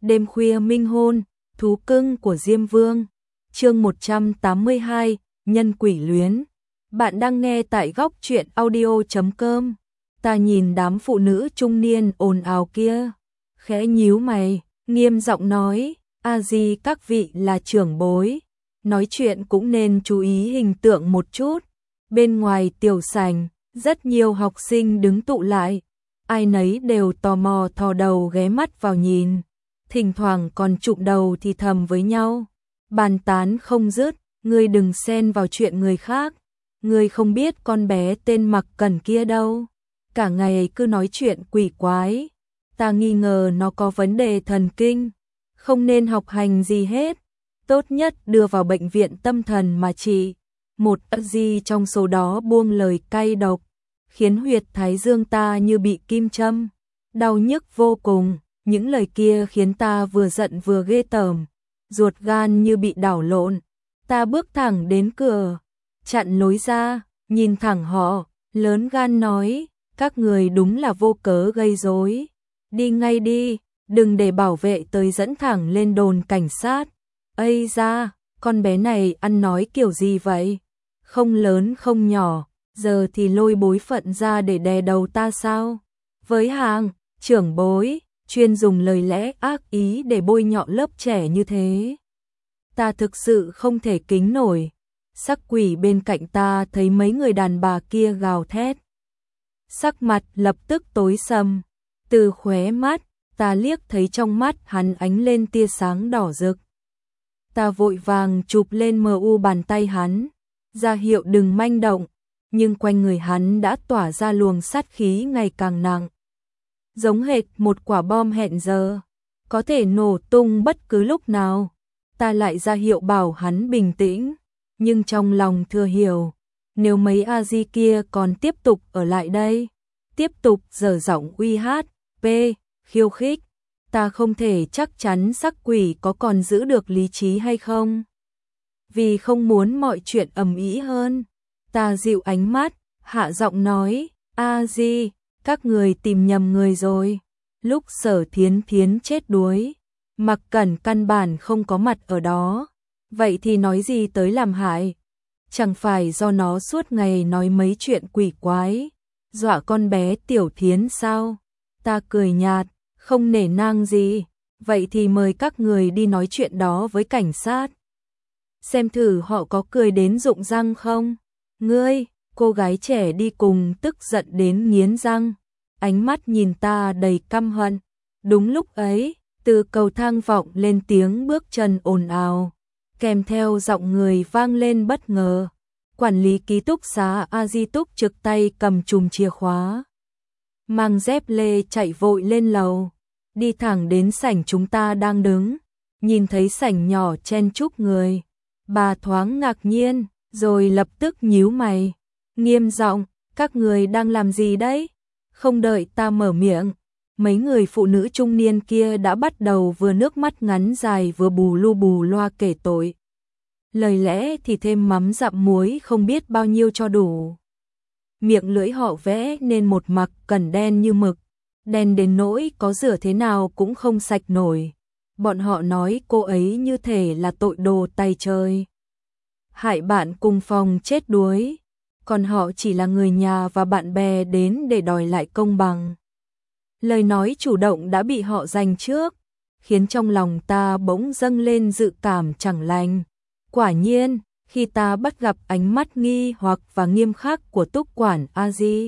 Đêm khuya minh hôn, thú cưng của Diêm Vương. Chương 182, nhân quỷ luyến. Bạn đang nghe tại góc truyện audio.com. Ta nhìn đám phụ nữ trung niên ồn ào kia, khẽ nhíu mày, nghiêm giọng nói, a di các vị là trưởng bối, nói chuyện cũng nên chú ý hình tượng một chút. Bên ngoài tiểu sảnh, rất nhiều học sinh đứng tụ lại, ai nấy đều tò mò thò đầu ghé mắt vào nhìn, thỉnh thoảng còn chụm đầu thì thầm với nhau, bàn tán không dứt, ngươi đừng xen vào chuyện người khác, ngươi không biết con bé tên Mặc Cẩn kia đâu, cả ngày cứ nói chuyện quỷ quái, ta nghi ngờ nó có vấn đề thần kinh, không nên học hành gì hết, tốt nhất đưa vào bệnh viện tâm thần mà trị. Một gì trong số đó buông lời cay độc, khiến huyệt thái dương ta như bị kim châm, đau nhức vô cùng, những lời kia khiến ta vừa giận vừa ghê tởm, ruột gan như bị đảo lộn. Ta bước thẳng đến cửa, chặn lối ra, nhìn thẳng họ, lớn gan nói, các người đúng là vô cớ gây rối, đi ngay đi, đừng để bảo vệ tới dẫn thẳng lên đồn cảnh sát. Ây da, con bé này ăn nói kiểu gì vậy? Không lớn không nhỏ, giờ thì lôi bối phận ra để đè đầu ta sao? Với hàng, trưởng bối, chuyên dùng lời lẽ ác ý để bôi nhọ lớp trẻ như thế. Ta thực sự không thể kính nổi. Sắc quỷ bên cạnh ta thấy mấy người đàn bà kia gào thét. Sắc mặt lập tức tối sầm, từ khóe mắt, ta liếc thấy trong mắt hắn ánh lên tia sáng đỏ rực. Ta vội vàng chụp lên mu bàn tay hắn, ra hiệu đừng manh động, nhưng quanh người hắn đã tỏa ra luồng sát khí ngày càng nặng. Giống hệt một quả bom hẹn giờ, có thể nổ tung bất cứ lúc nào. Ta lại ra hiệu bảo hắn bình tĩnh, nhưng trong lòng thừa hiểu, nếu mấy a di kia còn tiếp tục ở lại đây, tiếp tục dở giọng uy hát, khiêu khích, ta không thể chắc chắn sắc quỷ có còn giữ được lý trí hay không. Vì không muốn mọi chuyện ầm ĩ hơn, ta dịu ánh mắt, hạ giọng nói, a di, các người tìm nhầm người rồi. Lúc Sở Thiến Thiến chết đuối, Mặc Cẩn căn bản không có mặt ở đó, vậy thì nói gì tới làm hại? Chẳng phải do nó suốt ngày nói mấy chuyện quỷ quái, dọa con bé Tiểu Thiến sao? Ta cười nhạt, không nể nang gì, vậy thì mời các người đi nói chuyện đó với cảnh sát. Xem thử họ có cười đến rụng răng không? Ngươi, cô gái trẻ đi cùng tức giận đến nghiến răng, ánh mắt nhìn ta đầy căm hận. Đúng lúc ấy, từ cầu thang vọng lên tiếng bước chân ồn ào, kèm theo giọng người vang lên bất ngờ. Quản lý ký túc xá A Di Túc trực tay cầm chùm chìa khóa, mang dép lê chạy vội lên lầu, đi thẳng đến sảnh chúng ta đang đứng, nhìn thấy sảnh nhỏ chen chúc người. Bà thoáng ngạc nhiên, rồi lập tức nhíu mày, nghiêm giọng, các người đang làm gì đấy? Không đợi ta mở miệng, mấy người phụ nữ trung niên kia đã bắt đầu vừa nước mắt ngắn dài vừa bù loa kể tội. Lời lẽ thì thêm mắm dặm muối không biết bao nhiêu cho đủ. Miệng lưỡi họ vẽ nên một Mặc Cẩn đen như mực, đen đến nỗi có rửa thế nào cũng không sạch nổi. Bọn họ nói cô ấy như thể là tội đồ tay trời, hại bạn cùng phòng chết đuối, còn họ chỉ là người nhà và bạn bè đến để đòi lại công bằng. Lời nói chủ động đã bị họ giành trước, khiến trong lòng ta bỗng dâng lên dự cảm chẳng lành. Quả nhiên, khi ta bắt gặp ánh mắt nghi hoặc và nghiêm khắc của Túc quản A Di,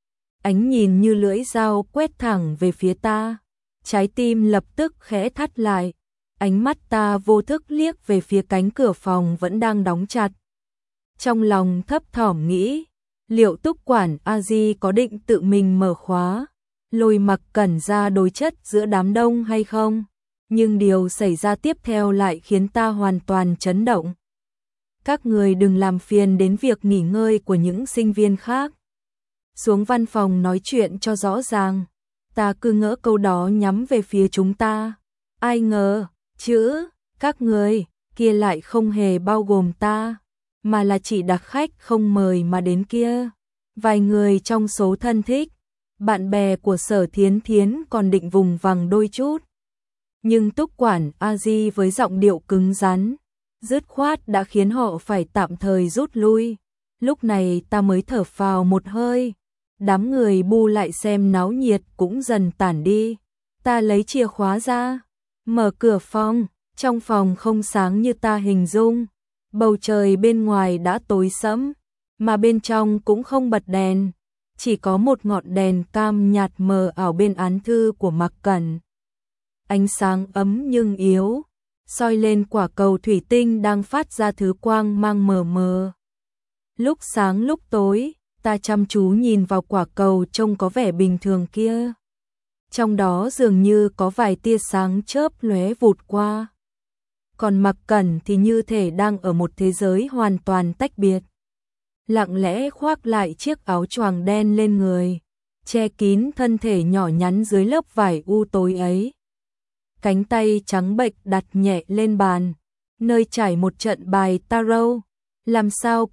ánh nhìn như lưỡi dao quét thẳng về phía ta, trái tim lập tức khẽ thắt lại, ánh mắt ta vô thức liếc về phía cánh cửa phòng vẫn đang đóng chặt. Trong lòng thấp thỏm nghĩ, liệu Túc quản A Di có định tự mình mở khóa, lôi Mặc Cẩn ra đối chất giữa đám đông hay không? Nhưng điều xảy ra tiếp theo lại khiến ta hoàn toàn chấn động. Các người đừng làm phiền đến việc nghỉ ngơi của những sinh viên khác. Xuống văn phòng nói chuyện cho rõ ràng. Ta cứ ngỡ câu đó nhắm về phía chúng ta. Ai ngờ, chữ, các người, kia lại không hề bao gồm ta, mà là chỉ đặc khách không mời mà đến kia. Vài người trong số thân thích, bạn bè của Sở Thiến Thiến còn định vùng vằng đôi chút. Nhưng Túc quản A Di với giọng điệu cứng rắn, dứt khoát đã khiến họ phải tạm thời rút lui. Lúc này ta mới thở phào một hơi. Đám người bu lại xem náo nhiệt cũng dần tản đi. Ta lấy chìa khóa ra, mở cửa phòng. Trong phòng không sáng như ta hình dung. Bầu trời bên ngoài đã tối sẫm, mà bên trong cũng không bật đèn. Chỉ có một ngọn đèn cam nhạt mờ ảo bên án thư của Mạc Cẩn. Ánh sáng ấm nhưng yếu, soi lên quả cầu thủy tinh đang phát ra thứ quang mang mờ mờ. Lúc sáng lúc tối, ta chăm chú nhìn vào quả cầu trông có vẻ bình thường kia. Trong đó dường như có vài tia sáng chớp lóe vụt qua. Còn Mạc Cẩn thì như thể đang ở một thế giới hoàn toàn tách biệt. Lặng lẽ khoác lại chiếc áo choàng đen lên người, che kín thân thể nhỏ nhắn dưới lớp vải u tối ấy. Cánh tay trắng bệch đặt nhẹ lên bàn, nơi trải một trận bài tarot. Làm sao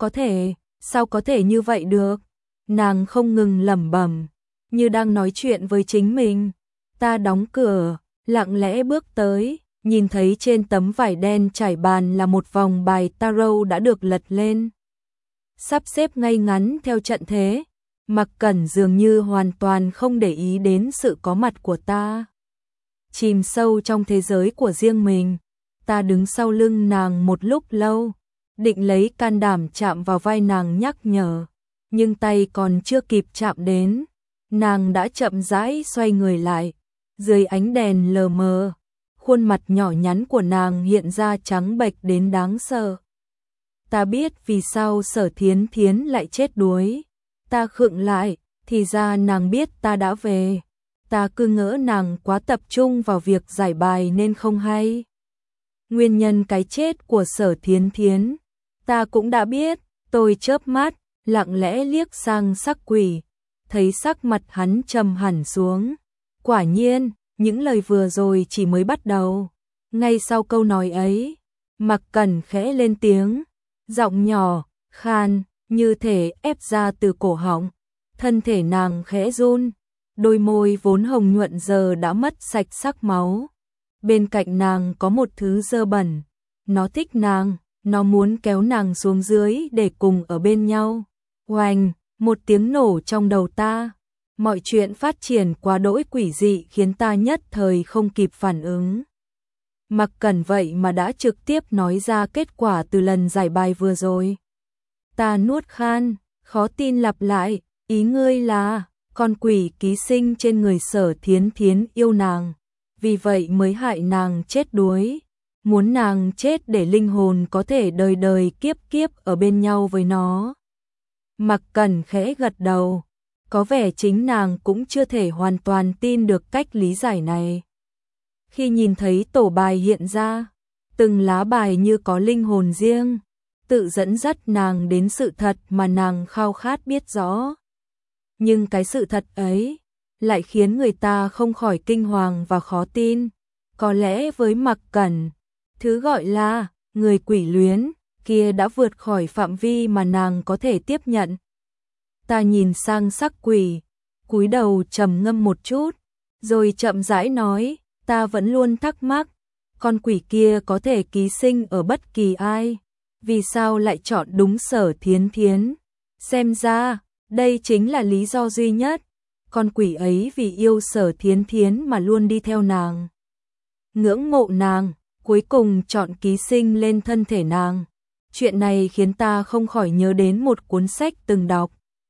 có thể như vậy được? Nàng không ngừng lẩm bẩm, như đang nói chuyện với chính mình. Ta đóng cửa, lặng lẽ bước tới, nhìn thấy trên tấm vải đen trải bàn là một vòng bài tarot đã được lật lên, sắp xếp ngay ngắn theo trận thế. Mạc Cẩn dường như hoàn toàn không để ý đến sự có mặt của ta. Chìm sâu trong thế giới của riêng mình, ta đứng sau lưng nàng một lúc lâu, định lấy can đảm chạm vào vai nàng nhắc nhở, nhưng tay còn chưa kịp chạm đến, nàng đã chậm rãi xoay người lại. Dưới ánh đèn lờ mờ, khuôn mặt nhỏ nhắn của nàng hiện ra trắng bệch đến đáng sợ. Ta biết vì sao Sở Thiến Thiến lại chết đuối. Ta khựng lại, thì ra nàng biết ta đã về. Ta cứ ngỡ nàng quá tập trung vào việc giải bài nên không hay. Nguyên nhân cái chết của Sở Thiến Thiến, ta cũng đã biết. Tôi chớp mắt, lặng lẽ liếc sang Sắc Quỷ, thấy sắc mặt hắn trầm hẳn xuống. Quả nhiên, những lời vừa rồi chỉ mới bắt đầu. Ngay sau câu nói ấy, Mạc Cẩn khẽ lên tiếng, giọng nhỏ, khan, như thể ép ra từ cổ họng. Thân thể nàng khẽ run, đôi môi vốn hồng nhuận giờ đã mất sạch sắc máu. Bên cạnh nàng có một thứ dơ bẩn, nó thích nàng, nó muốn kéo nàng xuống dưới để cùng ở bên nhau. Oanh, một tiếng nổ trong đầu ta. Mọi chuyện phát triển quá đỗi quỷ dị khiến ta nhất thời không kịp phản ứng. Mạc Cẩn vậy mà đã trực tiếp nói ra kết quả từ lần giải bài vừa rồi. Ta nuốt khan, khó tin lặp lại, ý ngươi là con quỷ ký sinh trên người Sở Thiến Thiến yêu nàng, vì vậy mới hại nàng chết đuối, muốn nàng chết để linh hồn có thể đời đời kiếp kiếp ở bên nhau với nó. Mạc Cẩn khẽ gật đầu, có vẻ chính nàng cũng chưa thể hoàn toàn tin được cách lý giải này. Khi nhìn thấy tổ bài hiện ra, từng lá bài như có linh hồn riêng, tự dẫn dắt nàng đến sự thật mà nàng khao khát biết rõ. Nhưng cái sự thật ấy lại khiến người ta không khỏi kinh hoàng và khó tin. Có lẽ với Mạc Cẩn, thứ gọi là người quỷ luyến kia đã vượt khỏi phạm vi mà nàng có thể tiếp nhận. Ta nhìn sang Sắc Quỷ, cúi đầu trầm ngâm một chút, rồi chậm rãi nói, ta vẫn luôn thắc mắc, con quỷ kia có thể ký sinh ở bất kỳ ai, vì sao lại chọn đúng Sở Thiến Thiến? Xem ra, đây chính là lý do duy nhất. Con quỷ ấy vì yêu Sở Thiến Thiến mà luôn đi theo nàng, ngưỡng mộ nàng, cuối cùng chọn ký sinh lên thân thể nàng. Chuyện này khiến ta không khỏi nhớ đến một cuốn sách từng đọc.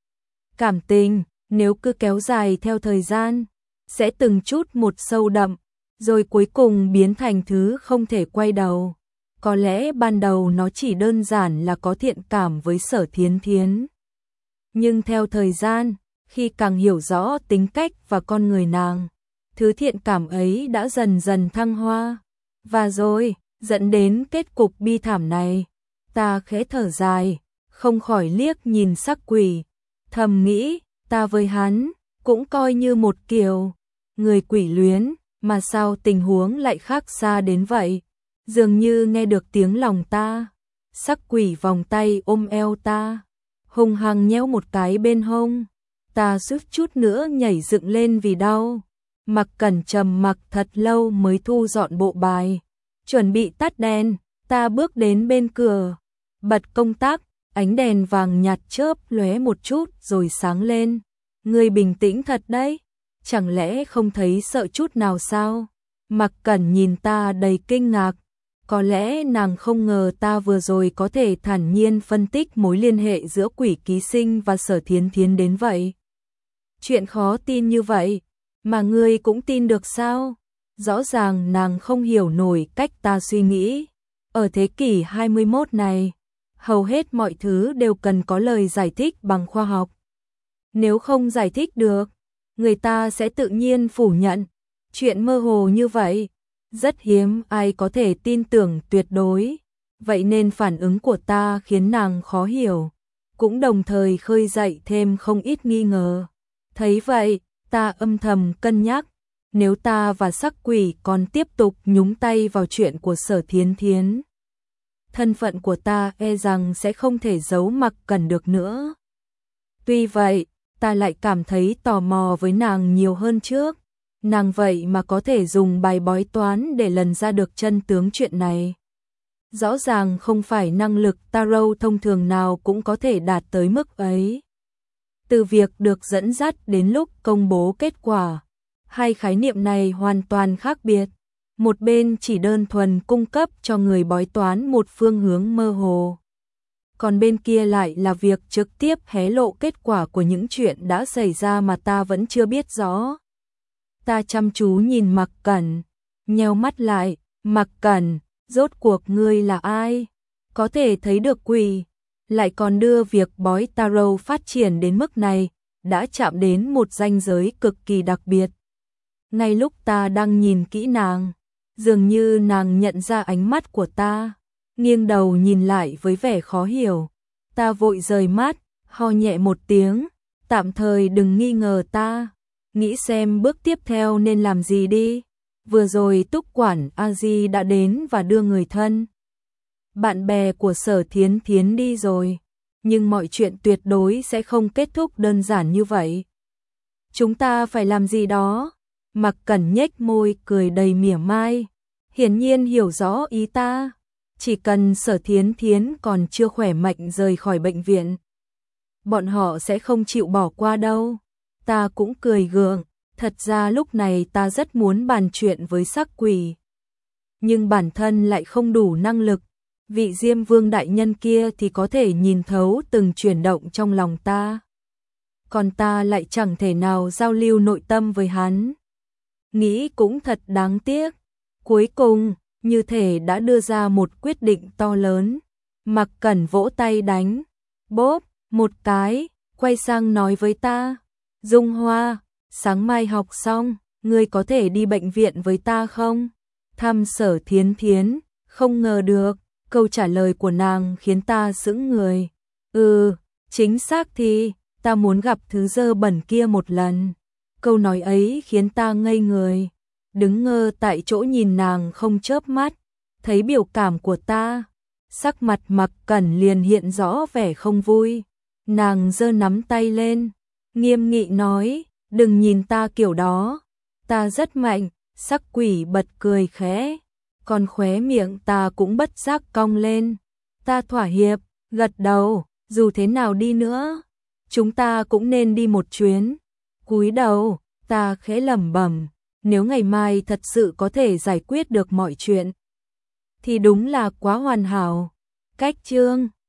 Cảm tình, nếu cứ kéo dài theo thời gian, sẽ từng chút một sâu đậm, rồi cuối cùng biến thành thứ không thể quay đầu. Có lẽ ban đầu nó chỉ đơn giản là có thiện cảm với Sở Thiến Thiến. Nhưng theo thời gian, khi càng hiểu rõ tính cách và con người nàng, thứ thiện cảm ấy đã dần dần thăng hoa. Và rồi, dẫn đến kết cục bi thảm này. Ta khẽ thở dài, không khỏi liếc nhìn Sắc Quỷ, thầm nghĩ, ta với hắn cũng coi như một kiểu người quỷ luyến, mà sao tình huống lại khác xa đến vậy? Dường như nghe được tiếng lòng ta. Sắc Quỷ vòng tay ôm eo ta, hung hăng nhéo một cái bên hông. Ta suýt chút nữa nhảy dựng lên vì đau. Mặc Cẩn trầm mặc thật lâu mới thu dọn bộ bài, chuẩn bị tắt đèn. Ta bước đến bên cửa, bật công tắc, ánh đèn vàng nhạt chớp lóe một chút rồi sáng lên. Ngươi bình tĩnh thật đấy, chẳng lẽ không thấy sợ chút nào sao? Mặc Cẩn nhìn ta đầy kinh ngạc, có lẽ nàng không ngờ ta vừa rồi có thể thản nhiên phân tích mối liên hệ giữa Quỷ Ký Sinh và Sở Thiến Thiến đến vậy. Chuyện khó tin như vậy, mà ngươi cũng tin được sao? Rõ ràng nàng không hiểu nổi cách ta suy nghĩ. Ở thế kỷ 21 này, hầu hết mọi thứ đều cần có lời giải thích bằng khoa học. Nếu không giải thích được, người ta sẽ tự nhiên phủ nhận. Chuyện mơ hồ như vậy, rất hiếm ai có thể tin tưởng tuyệt đối. Vậy nên phản ứng của ta khiến nàng khó hiểu, cũng đồng thời khơi dậy thêm không ít nghi ngờ. Thấy vậy, ta âm thầm cân nhắc, nếu ta và Sắc Quỷ còn tiếp tục nhúng tay vào chuyện của Sở Thiến Thiến, thân phận của ta e rằng sẽ không thể giấu Mặc Cẩn được nữa. Tuy vậy, ta lại cảm thấy tò mò với nàng nhiều hơn trước. Nàng vậy mà có thể dùng bài bói toán để lần ra được chân tướng chuyện này. Rõ ràng không phải năng lực tarot thông thường nào cũng có thể đạt tới mức ấy. Từ việc được dẫn dắt đến lúc công bố kết quả, hai khái niệm này hoàn toàn khác biệt. Một bên chỉ đơn thuần cung cấp cho người bói toán một phương hướng mơ hồ, còn bên kia lại là việc trực tiếp hé lộ kết quả của những chuyện đã xảy ra mà ta vẫn chưa biết rõ. Ta chăm chú nhìn Mặc Cẩn, nheo mắt lại. Mặc Cẩn, rốt cuộc ngươi là ai? Có thể thấy được quỷ, lại còn đưa việc bói tarot phát triển đến mức này, đã chạm đến một ranh giới cực kỳ đặc biệt. Ngay lúc ta đang nhìn kỹ nàng, dường như nàng nhận ra ánh mắt của ta, nghiêng đầu nhìn lại với vẻ khó hiểu. Ta vội rời mắt, ho nhẹ một tiếng, tạm thời đừng nghi ngờ ta, nghĩ xem bước tiếp theo nên làm gì đi. Vừa rồi Túc quản A Di đã đến và đưa người thân, bạn bè của Sở Thiến Thiến đi rồi, nhưng mọi chuyện tuyệt đối sẽ không kết thúc đơn giản như vậy. Chúng ta phải làm gì đó. Mặc Cẩn nhếch môi cười đầy mỉa mai, hiển nhiên hiểu rõ ý ta. Chỉ cần Sở Thiến Thiến còn chưa khỏe mạnh rời khỏi bệnh viện, bọn họ sẽ không chịu bỏ qua đâu. Ta cũng cười gượng, thật ra lúc này ta rất muốn bàn chuyện với Sắc Quỷ, nhưng bản thân lại không đủ năng lực. Vị Diêm Vương đại nhân kia thì có thể nhìn thấu từng chuyển động trong lòng ta, còn ta lại chẳng thể nào giao lưu nội tâm với hắn. Nghĩ cũng thật đáng tiếc. Cuối cùng, như thể đã đưa ra một quyết định to lớn. Mặc Cẩn vỗ tay đánh, bốp, một cái, quay sang nói với ta. Dung Hoa, sáng mai học xong, ngươi có thể đi bệnh viện với ta không? Thăm Sở Thiến Thiến, không ngờ được, câu trả lời của nàng khiến ta sững người. Chính xác thì, ta muốn gặp thứ dơ bẩn kia một lần. Câu nói ấy khiến ta ngây người, đứng ngơ tại chỗ nhìn nàng không chớp mắt. Thấy biểu cảm của ta, sắc mặt Mặc Cẩn liền hiện rõ vẻ không vui. Nàng giơ nắm tay lên, nghiêm nghị nói, đừng nhìn ta kiểu đó, ta rất mạnh. Sắc Quỷ bật cười khẽ, còn khóe miệng ta cũng bất giác cong lên. Ta thỏa hiệp, gật đầu, dù thế nào đi nữa, chúng ta cũng nên đi một chuyến. Cúi đầu, ta khẽ lẩm bẩm, nếu ngày mai thật sự có thể giải quyết được mọi chuyện, thì đúng là quá hoàn hảo. Cách chương